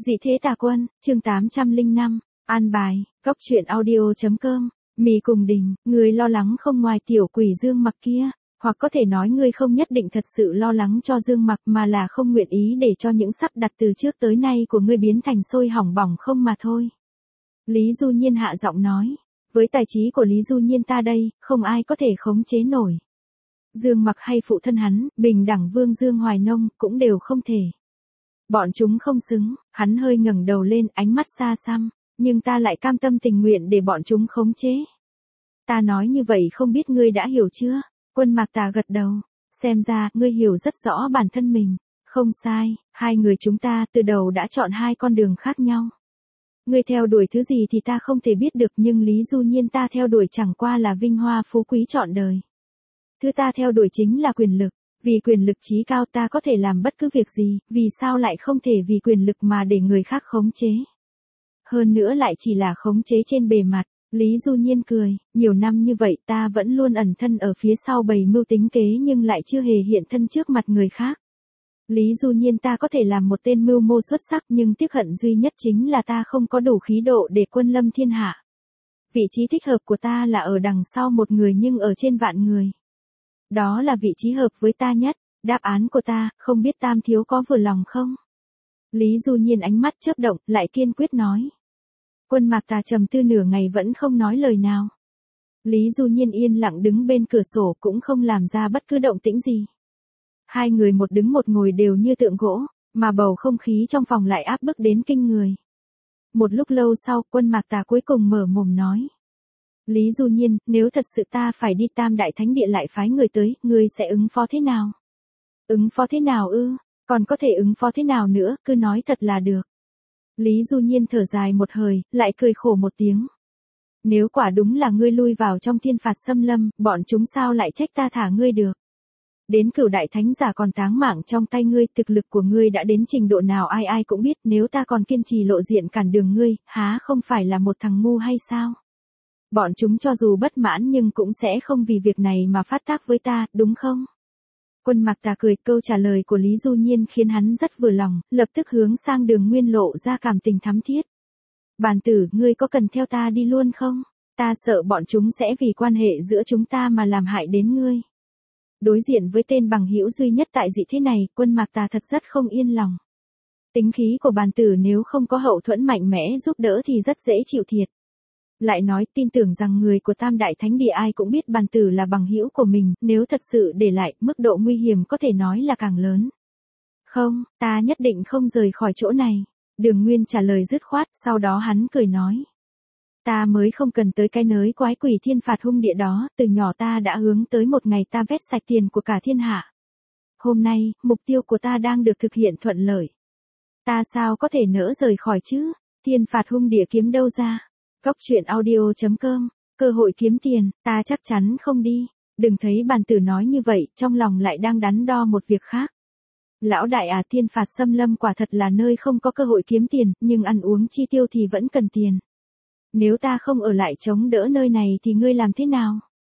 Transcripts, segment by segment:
Dị thế tà quân, chương 805, an bài, cóc truyện audio.com, mì cùng đình, người lo lắng không ngoài tiểu quỷ Dương Mặc kia, hoặc có thể nói ngươi không nhất định thật sự lo lắng cho Dương Mặc mà là không nguyện ý để cho những sắp đặt từ trước tới nay của ngươi biến thành sôi hỏng bỏng không mà thôi. Lý Du Nhiên hạ giọng nói, với tài trí của Lý Du Nhiên ta đây, không ai có thể khống chế nổi. Dương Mặc hay phụ thân hắn, bình đẳng vương Dương Hoài Nông, cũng đều không thể. Bọn chúng không xứng, hắn hơi ngẩng đầu lên, ánh mắt xa xăm, nhưng ta lại cam tâm tình nguyện để bọn chúng khống chế. Ta nói như vậy không biết ngươi đã hiểu chưa? Quân Mạc Tà gật đầu, xem ra ngươi hiểu rất rõ bản thân mình. Không sai, hai người chúng ta từ đầu đã chọn hai con đường khác nhau. Ngươi theo đuổi thứ gì thì ta không thể biết được, nhưng Lý Du Nhiên ta theo đuổi chẳng qua là vinh hoa phú quý trọn đời. Thứ ta theo đuổi chính là quyền lực. Vì quyền lực chí cao ta có thể làm bất cứ việc gì, vì sao lại không thể vì quyền lực mà để người khác khống chế. Hơn nữa lại chỉ là khống chế trên bề mặt. Lý Du Nhiên cười, nhiều năm như vậy ta vẫn luôn ẩn thân ở phía sau bầy mưu tính kế nhưng lại chưa hề hiện thân trước mặt người khác. Lý Du Nhiên ta có thể làm một tên mưu mô xuất sắc nhưng tiếc hận duy nhất chính là ta không có đủ khí độ để quân lâm thiên hạ. Vị trí thích hợp của ta là ở đằng sau một người nhưng ở trên vạn người. Đó là vị trí hợp với ta nhất, đáp án của ta, không biết Tam thiếu có vừa lòng không? Lý Du Nhiên ánh mắt chớp động, lại kiên quyết nói. Quân Mạc Tà trầm tư nửa ngày vẫn không nói lời nào. Lý Du Nhiên yên lặng đứng bên cửa sổ cũng không làm ra bất cứ động tĩnh gì. Hai người một đứng một ngồi đều như tượng gỗ, mà bầu không khí trong phòng lại áp bức đến kinh người. Một lúc lâu sau, Quân Mạc Tà cuối cùng mở mồm nói. Lý Du Nhiên, nếu thật sự ta phải đi Tam Đại Thánh Địa lại phái người tới, ngươi sẽ ứng phó thế nào? Ứng phó thế nào ư? Còn có thể ứng phó thế nào nữa, cứ nói thật là được. Lý Du Nhiên thở dài một hơi, lại cười khổ một tiếng. Nếu quả đúng là ngươi lui vào trong thiên phạt xâm lâm, bọn chúng sao lại trách ta thả ngươi được? Đến Cửu Đại Thánh giả còn táng mạng trong tay ngươi, thực lực của ngươi đã đến trình độ nào ai ai cũng biết, nếu ta còn kiên trì lộ diện cản đường ngươi, há không phải là một thằng ngu hay sao? Bọn chúng cho dù bất mãn nhưng cũng sẽ không vì việc này mà phát tác với ta, đúng không? Quân Mạc Tà cười, câu trả lời của Lý Du Nhiên khiến hắn rất vừa lòng, lập tức hướng sang Đường Nguyên lộ ra cảm tình thắm thiết. Bàn tử, ngươi có cần theo ta đi luôn không? Ta sợ bọn chúng sẽ vì quan hệ giữa chúng ta mà làm hại đến ngươi. Đối diện với tên bằng hữu duy nhất tại dị thế này, Quân Mạc Tà thật rất không yên lòng. Tính khí của bàn tử nếu không có hậu thuẫn mạnh mẽ giúp đỡ thì rất dễ chịu thiệt. Lại nói tin tưởng rằng người của Tam Đại Thánh Địa ai cũng biết bàn tử là bằng hữu của mình, nếu thật sự để lại, mức độ nguy hiểm có thể nói là càng lớn. Không, ta nhất định không rời khỏi chỗ này. Đường Nguyên trả lời dứt khoát, sau đó hắn cười nói. Ta mới không cần tới cái nới quái quỷ thiên phạt hung địa đó, từ nhỏ ta đã hướng tới một ngày ta vét sạch tiền của cả thiên hạ. Hôm nay, mục tiêu của ta đang được thực hiện thuận lợi. Ta sao có thể nỡ rời khỏi chứ, thiên phạt hung địa kiếm đâu ra? Cóc truyện audio.com, cơ hội kiếm tiền, ta chắc chắn không đi. Đừng thấy bàn tử nói như vậy, trong lòng lại đang đắn đo một việc khác. Lão đại à, thiên phạt xâm lâm quả thật là nơi không có cơ hội kiếm tiền, nhưng ăn uống chi tiêu thì vẫn cần tiền. Nếu ta không ở lại chống đỡ nơi này thì ngươi làm thế nào?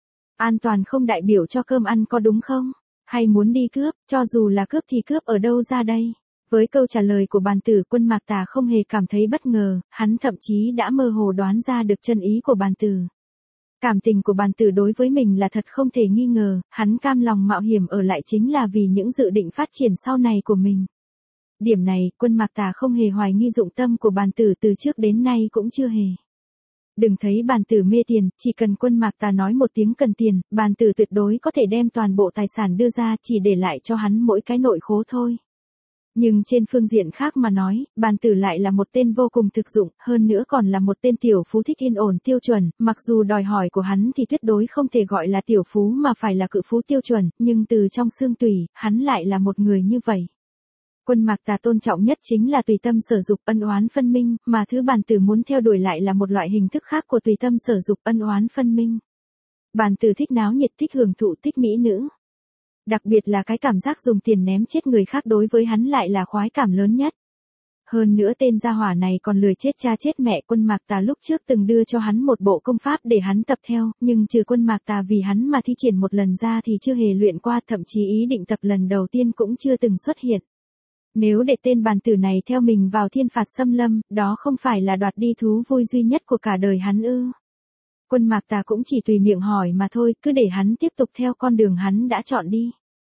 An toàn không đại biểu cho cơm ăn có đúng không? Hay muốn đi cướp, cho dù là cướp thì cướp ở đâu ra đây? Với câu trả lời của bàn tử, Quân Mạc Tà không hề cảm thấy bất ngờ, hắn thậm chí đã mơ hồ đoán ra được chân ý của bàn tử. Cảm tình của bàn tử đối với mình là thật không thể nghi ngờ, hắn cam lòng mạo hiểm ở lại chính là vì những dự định phát triển sau này của mình. Điểm này, Quân Mạc Tà không hề hoài nghi dụng tâm của bàn tử từ trước đến nay cũng chưa hề. Đừng thấy bàn tử mê tiền, chỉ cần Quân Mạc Tà nói một tiếng cần tiền, bàn tử tuyệt đối có thể đem toàn bộ tài sản đưa ra chỉ để lại cho hắn mỗi cái nội khố thôi. Nhưng trên phương diện khác mà nói, bàn tử lại là một tên vô cùng thực dụng, hơn nữa còn là một tên tiểu phú thích yên ổn tiêu chuẩn, mặc dù đòi hỏi của hắn thì tuyệt đối không thể gọi là tiểu phú mà phải là cự phú tiêu chuẩn, nhưng từ trong xương tủy, hắn lại là một người như vậy. Quân Mạc Tà tôn trọng nhất chính là tùy tâm sở dục ân oán phân minh, mà thứ bàn tử muốn theo đuổi lại là một loại hình thức khác của tùy tâm sở dục ân oán phân minh. Bàn tử thích náo nhiệt, thích hưởng thụ, thích mỹ nữ. Đặc biệt là cái cảm giác dùng tiền ném chết người khác đối với hắn lại là khoái cảm lớn nhất. Hơn nữa tên gia hỏa này còn lười chết cha chết mẹ. Quân Mạc Tà lúc trước từng đưa cho hắn một bộ công pháp để hắn tập theo, nhưng trừ Quân Mạc Tà vì hắn mà thi triển một lần ra thì chưa hề luyện qua, thậm chí ý định tập lần đầu tiên cũng chưa từng xuất hiện. Nếu để tên bàn tử này theo mình vào thiên phạt xâm lâm, đó không phải là đoạt đi thú vui duy nhất của cả đời hắn ư? Quân Mạc Tà cũng chỉ tùy miệng hỏi mà thôi, cứ để hắn tiếp tục theo con đường hắn đã chọn đi.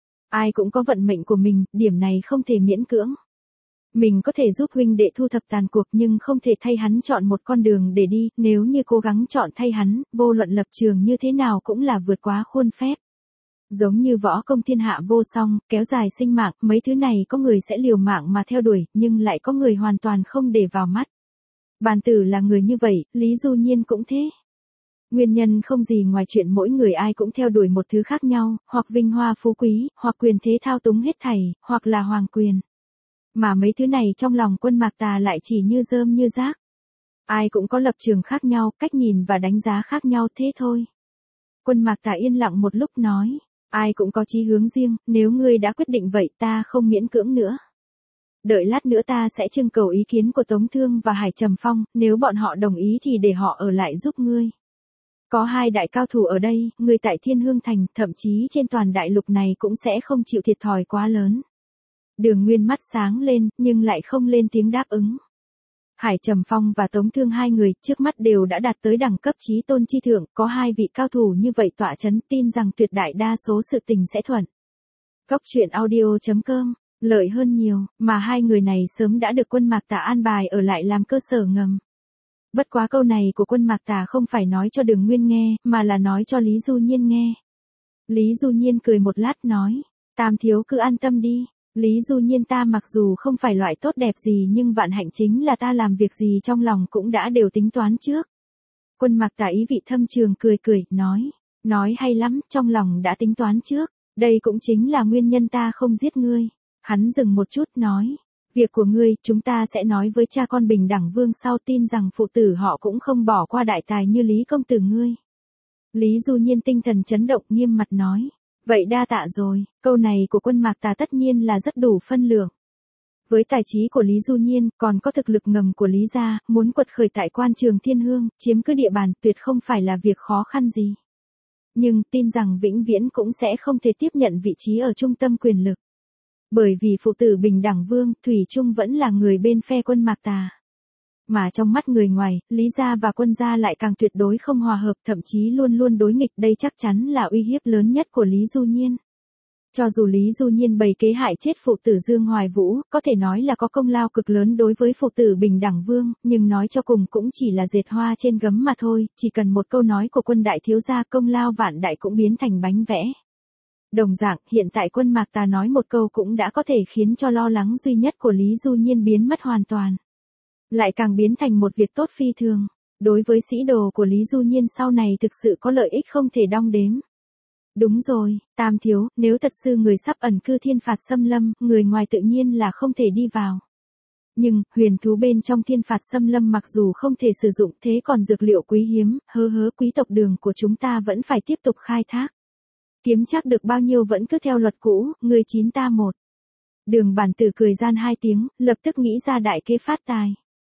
Ai cũng có vận mệnh của mình, điểm này không thể miễn cưỡng. Mình có thể giúp huynh đệ thu thập tàn cuộc nhưng không thể thay hắn chọn một con đường để đi, nếu như cố gắng chọn thay hắn, vô luận lập trường như thế nào cũng là vượt quá khuôn phép. Giống như võ công thiên hạ vô song, kéo dài sinh mạng, mấy thứ này có người sẽ liều mạng mà theo đuổi, nhưng lại có người hoàn toàn không để vào mắt. Bàn tử là người như vậy, Lý Du Nhiên cũng thế. Nguyên nhân không gì ngoài chuyện mỗi người ai cũng theo đuổi một thứ khác nhau, hoặc vinh hoa phú quý, hoặc quyền thế thao túng hết thảy, hoặc là hoàng quyền. Mà mấy thứ này trong lòng Quân Mạc Tà lại chỉ như rơm như rác. Ai cũng có lập trường khác nhau, cách nhìn và đánh giá khác nhau thế thôi. Quân Mạc Tà yên lặng một lúc nói, ai cũng có chí hướng riêng, nếu ngươi đã quyết định vậy ta không miễn cưỡng nữa. Đợi lát nữa ta sẽ trưng cầu ý kiến của Tống Thương và Hải Trầm Phong, nếu bọn họ đồng ý thì để họ ở lại giúp ngươi. Có hai đại cao thủ ở đây, người tại Thiên Hương Thành, thậm chí trên toàn đại lục này cũng sẽ không chịu thiệt thòi quá lớn. Đường Nguyên mắt sáng lên, nhưng lại không lên tiếng đáp ứng. Hải Trầm Phong và Tống Thương hai người trước mắt đều đã đạt tới đẳng cấp chí tôn chi thượng, có hai vị cao thủ như vậy tọa chấn, tin rằng tuyệt đại đa số sự tình sẽ thuận. Cốc truyện audio.com, lợi hơn nhiều, mà hai người này sớm đã được Quân Mạc Tà an bài ở lại làm cơ sở ngầm. Bất quá câu này của Quân Mạc Tà không phải nói cho Đường Nguyên nghe, mà là nói cho Lý Du Nhiên nghe. Lý Du Nhiên cười một lát nói, Tam thiếu cứ an tâm đi. Lý Du Nhiên ta mặc dù không phải loại tốt đẹp gì nhưng vạn hạnh chính là ta làm việc gì trong lòng cũng đã đều tính toán trước. Quân Mạc Tà ý vị thâm trường cười cười, nói hay lắm, trong lòng đã tính toán trước, đây cũng chính là nguyên nhân ta không giết ngươi. Hắn dừng một chút nói, việc của ngươi chúng ta sẽ nói với cha con Bình Đẳng Vương sau, tin rằng phụ tử họ cũng không bỏ qua đại tài như Lý công tử ngươi. Lý Du Nhiên tinh thần chấn động nghiêm mặt nói. Vậy đa tạ rồi, câu này của Quân Mạc Tà tất nhiên là rất đủ phân lượng. Với tài trí của Lý Du Nhiên, còn có thực lực ngầm của Lý gia, muốn quật khởi tại quan trường Thiên Hương, chiếm cứ địa bàn tuyệt không phải là việc khó khăn gì. Nhưng tin rằng vĩnh viễn cũng sẽ không thể tiếp nhận vị trí ở trung tâm quyền lực. Bởi vì phụ tử Bình Đẳng Vương, thủy chung vẫn là người bên phe Quân Mạc Tà. Mà trong mắt người ngoài, Lý gia và Quân gia lại càng tuyệt đối không hòa hợp, thậm chí luôn luôn đối nghịch, đây chắc chắn là uy hiếp lớn nhất của Lý Du Nhiên. Cho dù Lý Du Nhiên bày kế hại chết phụ tử Dương Hoài Vũ, có thể nói là có công lao cực lớn đối với phụ tử Bình Đẳng Vương, nhưng nói cho cùng cũng chỉ là dệt hoa trên gấm mà thôi, chỉ cần một câu nói của Quân đại thiếu gia, công lao vạn đại cũng biến thành bánh vẽ. Đồng dạng, hiện tại Quân Mạc Tà nói một câu cũng đã có thể khiến cho lo lắng duy nhất của Lý Du Nhiên biến mất hoàn toàn. Lại càng biến thành một việc tốt phi thường. Đối với sĩ đồ của Lý Du Nhiên sau này thực sự có lợi ích không thể đong đếm. Đúng rồi, Tam thiếu, nếu thật sự người sắp ẩn cư thiên phạt xâm lâm, người ngoài tự nhiên là không thể đi vào. Nhưng, huyền thú bên trong thiên phạt xâm lâm mặc dù không thể sử dụng, thế còn dược liệu quý hiếm, quý tộc Đường của chúng ta vẫn phải tiếp tục khai thác. Kiếm chắc được bao nhiêu vẫn cứ theo luật cũ, người 9 ta 1. Đường bản tử cười gian 2 tiếng, lập tức nghĩ ra đại kế phát tài.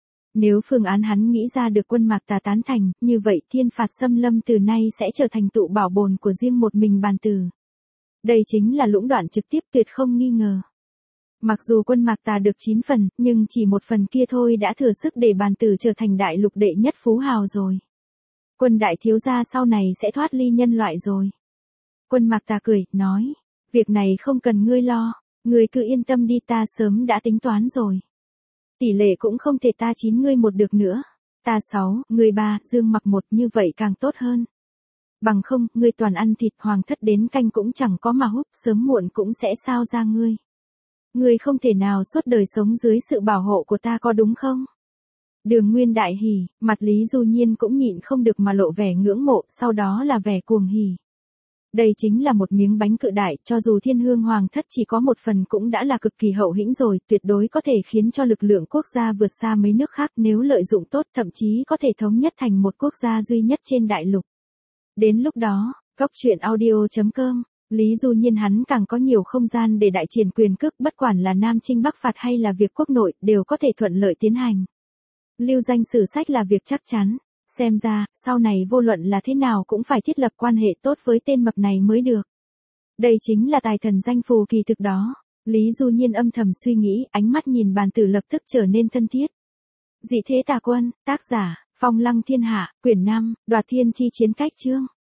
Nếu phương án hắn nghĩ ra được Quân Mạc Tà tán thành, như vậy thiên phạt xâm lâm từ nay sẽ trở thành tụ bảo bồn của riêng một mình bàn tử. Đây chính là lũng đoạn trực tiếp tuyệt không nghi ngờ. Mặc dù Quân Mạc Tà được 9 phần, nhưng chỉ một phần kia thôi đã thừa sức để bàn tử trở thành đại lục đệ nhất phú hào rồi. Quân đại thiếu gia sau này sẽ thoát ly nhân loại rồi. Quân Mạc Tà cười, nói, việc này không cần ngươi lo, ngươi cứ yên tâm đi, ta sớm đã tính toán rồi. Tỷ lệ cũng không thể ta 9 ngươi 1 được nữa. Ta 6, ngươi 3, Dương Mặc 1, như vậy càng tốt hơn. Bằng không, ngươi toàn ăn thịt, hoàng thất đến canh cũng chẳng có mà hút, sớm muộn cũng sẽ sao ra ngươi. Ngươi không thể nào suốt đời sống dưới sự bảo hộ của ta có đúng không? Đường Nguyên đại hỉ, mặt Lý Du Nhiên cũng nhịn không được mà lộ vẻ ngưỡng mộ, sau đó là vẻ cuồng hỉ. Đây chính là một miếng bánh cự đại, cho dù Thiên Hương Hoàng thất chỉ có một phần cũng đã là cực kỳ hậu hĩnh rồi, tuyệt đối có thể khiến cho lực lượng quốc gia vượt xa mấy nước khác, nếu lợi dụng tốt thậm chí có thể thống nhất thành một quốc gia duy nhất trên đại lục. Đến lúc đó, Cốc truyện audio.com, Lý Du Nhiên hắn càng có nhiều không gian để đại triển quyền cước, bất quản là Nam Chinh Bắc Phạt hay là việc quốc nội, đều có thể thuận lợi tiến hành. Lưu danh sử sách là việc chắc chắn. Xem ra, sau này vô luận là thế nào cũng phải thiết lập quan hệ tốt với tên mập này mới được. Đây chính là tài thần danh phù kỳ thực đó. Lý Du Nhiên âm thầm suy nghĩ, ánh mắt nhìn bàn tử lập tức trở nên thân thiết. Dị thế tà quân, tác giả, Phong Lăng Thiên Hạ, quyển 5, Đoạt Thiên Chi Chiến Cách chương.